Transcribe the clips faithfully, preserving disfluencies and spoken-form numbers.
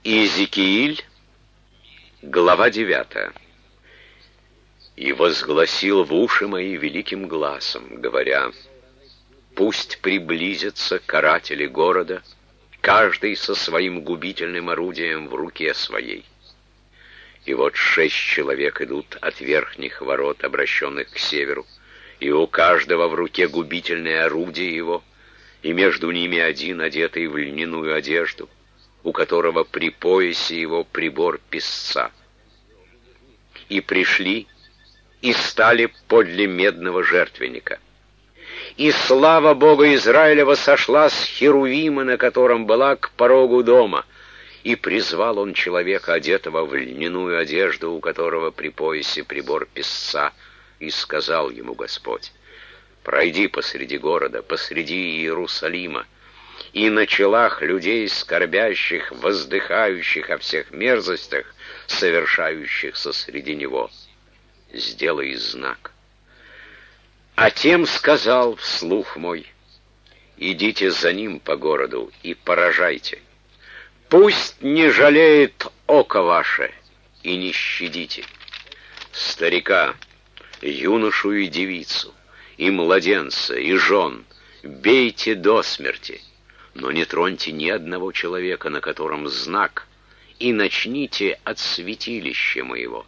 Иезекииль, глава девятая. «И возгласил в уши мои великим гласом, говоря: пусть приблизятся каратели города, каждый со своим губительным орудием в руке своей. И вот шесть человек идут от верхних ворот, обращенных к северу, и у каждого в руке губительное орудие его, и между ними один, одетый в льняную одежду, у которого при поясе его прибор песца. И пришли, и стали подле медного жертвенника. И слава Бога Израилева сошла с Херувима, на котором была, к порогу дома. И призвал он человека, одетого в льняную одежду, у которого при поясе прибор песца, и сказал ему Господь: пройди посреди города, посреди Иерусалима, и на челах людей скорбящих, воздыхающих о всех мерзостях, совершающихся среди него, сделай знак. А тем сказал вслух мой: идите за ним по городу и поражайте. Пусть не жалеет око ваше, и не щадите старика, юношу и девицу, и младенца, и жен, бейте до смерти, но не троньте ни одного человека, на котором знак, и начните от святилища моего».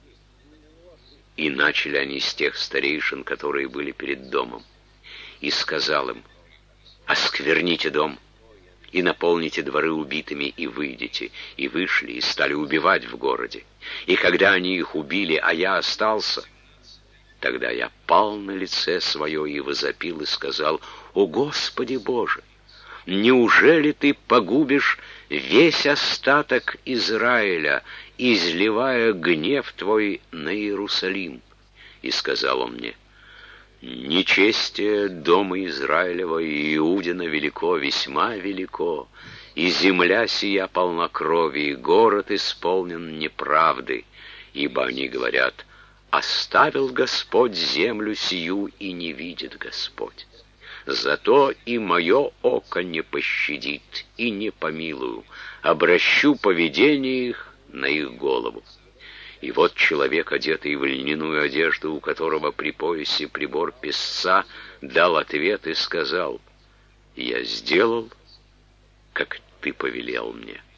И начали они с тех старейшин, которые были перед домом. И сказал им: оскверните дом, и наполните дворы убитыми, и выйдите. И вышли, и стали убивать в городе. И когда они их убили, а я остался, тогда я пал на лице свое и возопил, и сказал: о Господи Боже, неужели ты погубишь весь остаток Израиля, изливая гнев твой на Иерусалим? И сказал он мне: нечестие дома Израилева и Иудина велико, весьма велико, и земля сия полна крови, и город исполнен неправды, ибо они говорят: оставил Господь землю сию, и не видит Господь. Зато и мое око не пощадит, и не помилую, обращу поведение их на их голову. И вот человек, одетый в льняную одежду, у которого при поясе прибор песца, дал ответ и сказал: я сделал, как ты повелел мне.